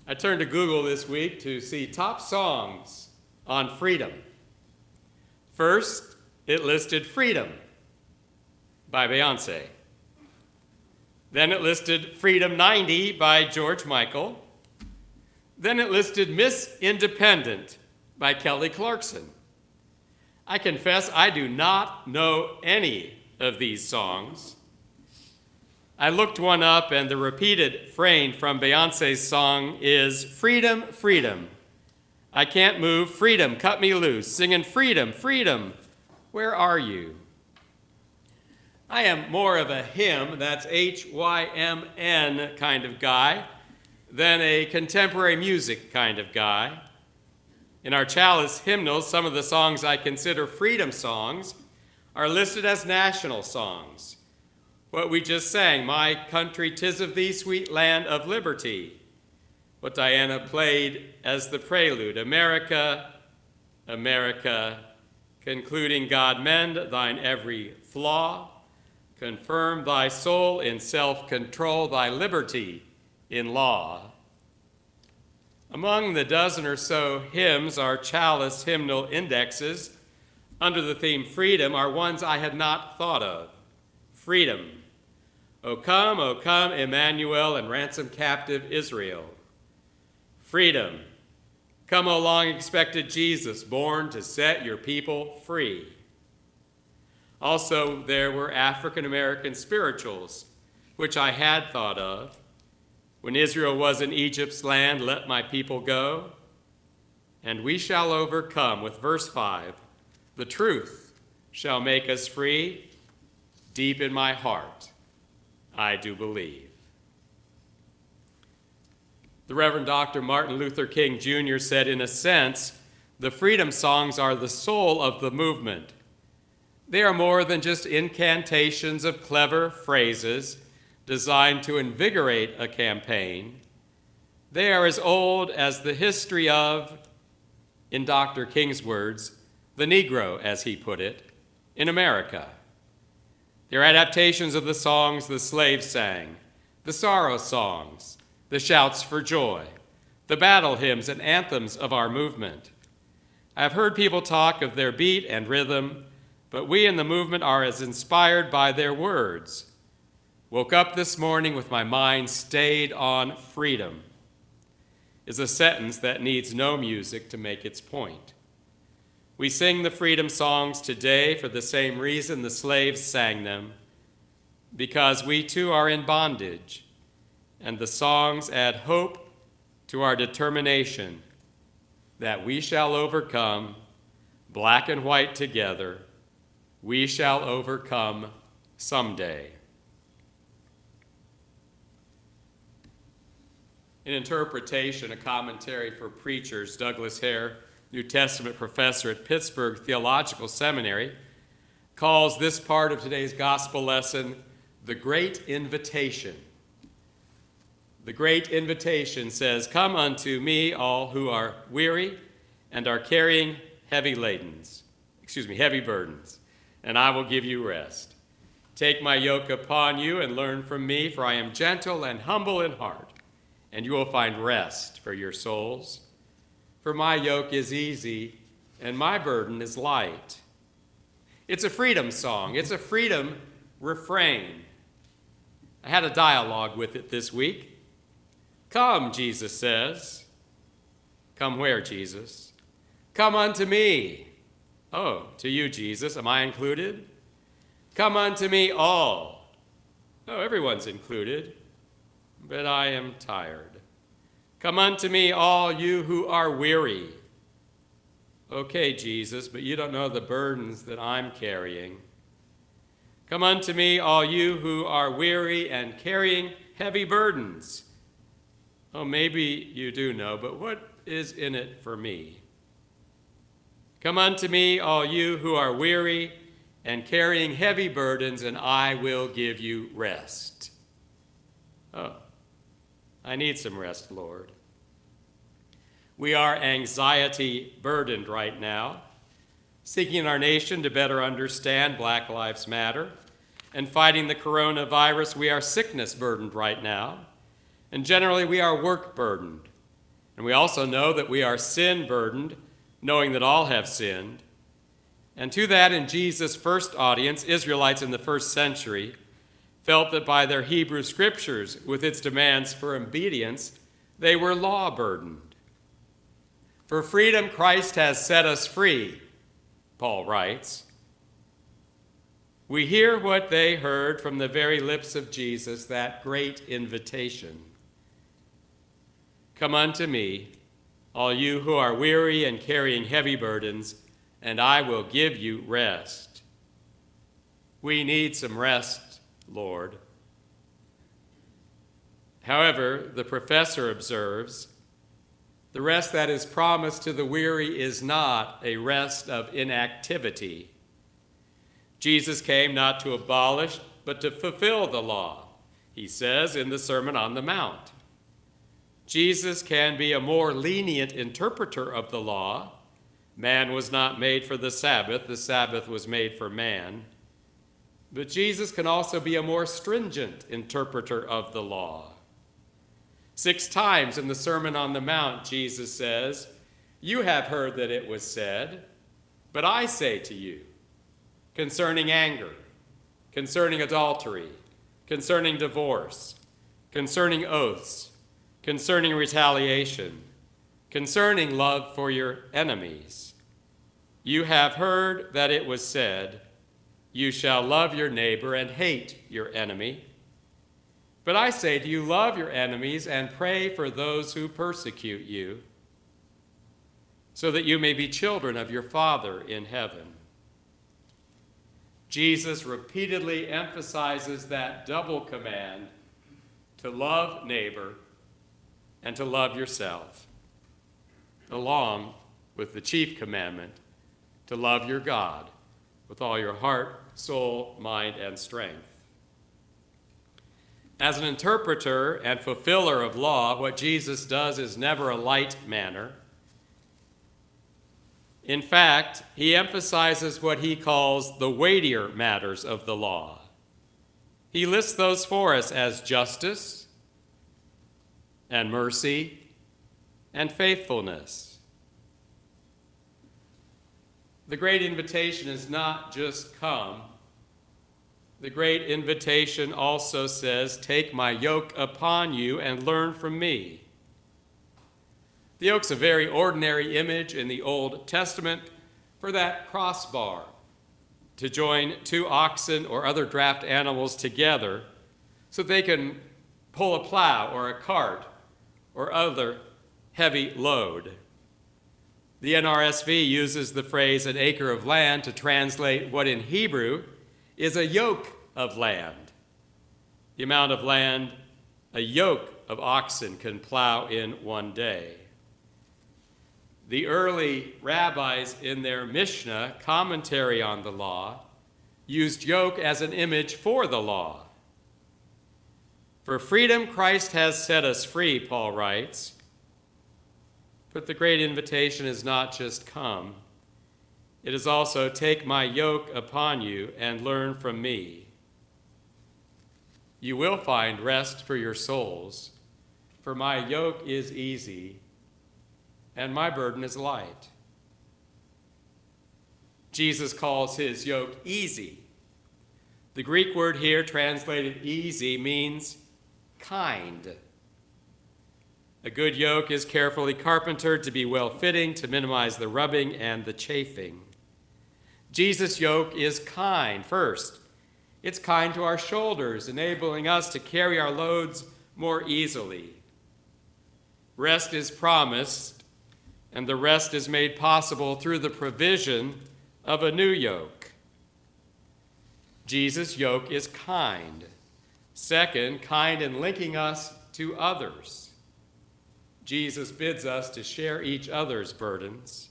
I turned to Google this week to see top songs on freedom. First, it listed Freedom by Beyonce. Then it listed Freedom 90 by George Michael. Then it listed Miss Independent by Kelly Clarkson. I confess I do not know any of these songs. I looked one up, and the repeated refrain from Beyonce's song is freedom, freedom. I can't move, freedom, cut me loose, singing freedom, freedom, where are you? I am more of a hymn, that's H-Y-M-N kind of guy, than a contemporary music kind of guy. In our Chalice hymnals, some of the songs I consider freedom songs are listed as national songs. What we just sang, My Country, 'Tis of Thee, Sweet Land of Liberty. What Diana played as the prelude, America, America, concluding God mend thine every flaw, confirm thy soul in self-control, thy liberty in law. Among the dozen or so hymns, our Chalice hymnal indexes under the theme freedom are ones I had not thought of. Freedom. O come, Emmanuel, and ransom captive Israel. Freedom. Come, O long-expected Jesus, born to set your people free. Also, there were African-American spirituals, which I had thought of. When Israel was in Egypt's land, let my people go. And we shall overcome, with verse 5, the truth shall make us free. Deep in my heart, I do believe. The Reverend Dr. Martin Luther King Jr. said, in a sense, the freedom songs are the soul of the movement. They are more than just incantations of clever phrases designed to invigorate a campaign. They are as old as the history of, in Dr. King's words, the Negro, as he put it, in America. They're adaptations of the songs the slaves sang, the sorrow songs, the shouts for joy, the battle hymns and anthems of our movement. I've heard people talk of their beat and rhythm, but we in the movement are as inspired by their words. Woke up this morning with my mind stayed on freedom is a sentence that needs no music to make its point. We sing the freedom songs today for the same reason the slaves sang them, because we too are in bondage, and the songs add hope to our determination that we shall overcome, black and white together, we shall overcome someday. In Interpretation, a commentary for preachers, Douglas Hare, New Testament professor at Pittsburgh Theological Seminary, calls this part of today's gospel lesson the Great Invitation. The Great Invitation says, come unto me all who are weary and are carrying heavy burdens, and I will give you rest. Take my yoke upon you and learn from me, for I am gentle and humble in heart, and you will find rest for your souls. For my yoke is easy and my burden is light. It's a freedom song. It's a freedom refrain. I had a dialogue with it this week. Come, Jesus says. Come where, Jesus? Come unto me. Oh, to you, Jesus. Am I included? Come unto me all. Oh, everyone's included, but I am tired. Come unto me, all you who are weary. Okay, Jesus, but you don't know the burdens that I'm carrying. Come unto me, all you who are weary and carrying heavy burdens. Oh, maybe you do know, but what is in it for me? Come unto me, all you who are weary and carrying heavy burdens, and I will give you rest. Oh, I need some rest, Lord. We are anxiety burdened right now, seeking in our nation to better understand Black Lives Matter, and fighting the coronavirus. We are sickness burdened right now, and generally we are work burdened. And we also know that we are sin-burdened, knowing that all have sinned. And to that, in Jesus' first audience, Israelites in the first century felt that by their Hebrew scriptures, with its demands for obedience, they were law-burdened. For freedom, Christ has set us free, Paul writes. We hear what they heard from the very lips of Jesus, that great invitation. Come unto me, all you who are weary and carrying heavy burdens, and I will give you rest. We need some rest, Lord. However, the professor observes, the rest that is promised to the weary is not a rest of inactivity. Jesus came not to abolish, but to fulfill the law, he says in the Sermon on the Mount. Jesus can be a more lenient interpreter of the law. Man was not made for the Sabbath was made for man. But Jesus can also be a more stringent interpreter of the law. 6 times in the Sermon on the Mount, Jesus says, "You have heard that it was said, but I say to you," concerning anger, concerning adultery, concerning divorce, concerning oaths, concerning retaliation, concerning love for your enemies. You have heard that it was said, "You shall love your neighbor and hate your enemy." But I say to you, love your enemies and pray for those who persecute you, so that you may be children of your Father in heaven. Jesus repeatedly emphasizes that double command to love neighbor and to love yourself, along with the chief commandment to love your God with all your heart, soul, mind, and strength. As an interpreter and fulfiller of law, what Jesus does is never a light manner. In fact, he emphasizes what he calls the weightier matters of the law. He lists those for us as justice and mercy and faithfulness. The great invitation is not just come. The great invitation also says, "Take my yoke upon you and learn from me." The yoke's a very ordinary image in the Old Testament for that crossbar to join 2 oxen or other draft animals together so they can pull a plow or a cart or other heavy load. The NRSV uses the phrase "an acre of land" to translate what in Hebrew is a yoke of land, the amount of land a yoke of oxen can plow in one day. The early rabbis in their Mishnah commentary on the law used yoke as an image for the law. For freedom Christ has set us free, Paul writes. But the great invitation is not just come. It is also take my yoke upon you and learn from me. You will find rest for your souls, for my yoke is easy and my burden is light. Jesus calls his yoke easy. The Greek word here translated easy means kind. A good yoke is carefully carpentered to be well-fitting, to minimize the rubbing and the chafing. Jesus' yoke is kind. First, it's kind to our shoulders, enabling us to carry our loads more easily. Rest is promised, and the rest is made possible through the provision of a new yoke. Jesus' yoke is kind. Second, kind in linking us to others. Jesus bids us to share each other's burdens.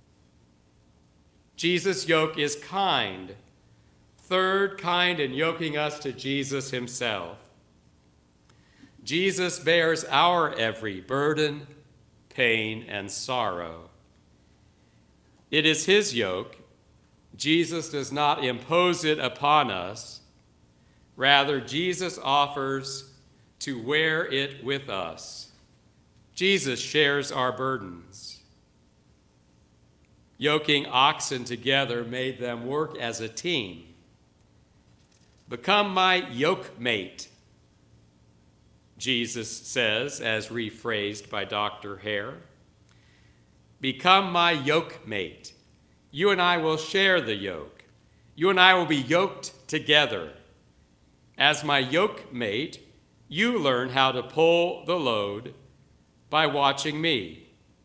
Jesus' yoke is kind. Third, kind in yoking us to Jesus himself. Jesus bears our every burden, pain, and sorrow. It is his yoke. Jesus does not impose it upon us. Rather, Jesus offers to wear it with us. Jesus shares our burdens. Yoking oxen together made them work as a team. Become my yoke mate, Jesus says, as rephrased by Dr. Hare. Become my yoke mate. You and I will share the yoke. You and I will be yoked together. As my yoke mate, you learn how to pull the load by watching me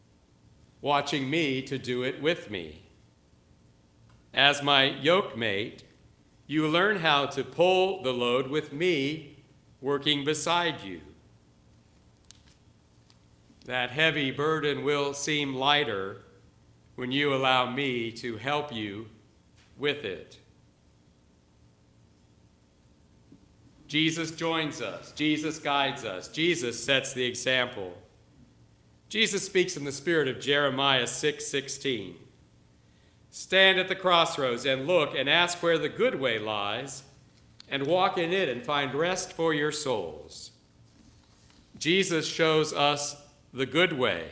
to do it with me. As my yoke mate, you learn how to pull the load with me working beside you. That heavy burden will seem lighter when you allow me to help you with it. Jesus joins us. Jesus guides us. Jesus sets the example. Jesus speaks in the spirit of Jeremiah 6:16. Stand at the crossroads and look and ask where the good way lies, and walk in it and find rest for your souls. Jesus shows us the good way.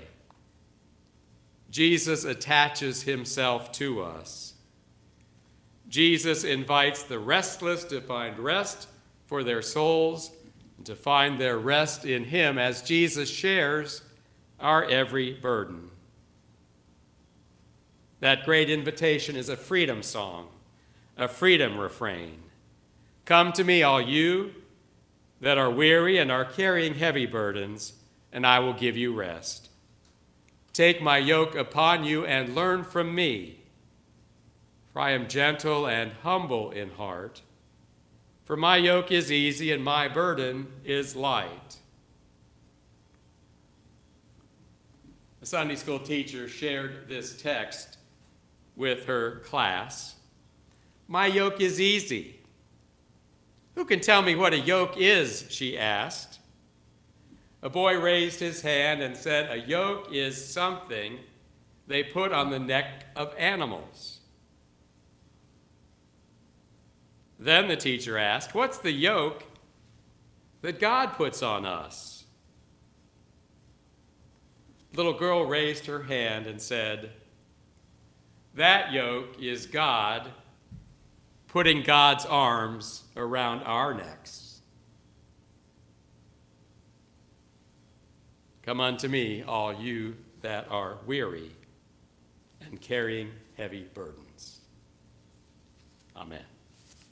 Jesus attaches himself to us. Jesus invites the restless to find rest for their souls and to find their rest in him as Jesus shares our every burden. That great invitation is a freedom song, a freedom refrain. Come to me, all you that are weary and are carrying heavy burdens, and I will give you rest. Take my yoke upon you and learn from me, for I am gentle and humble in heart. For my yoke is easy and my burden is light. A Sunday school teacher shared this text with her class. My yoke is easy. Who can tell me what a yoke is? She asked. A boy raised his hand and said, a yoke is something they put on the neck of animals. Then the teacher asked, what's the yoke that God puts on us? The little girl raised her hand and said, that yoke is God putting God's arms around our necks. Come unto me, all you that are weary and carrying heavy burdens. Amen.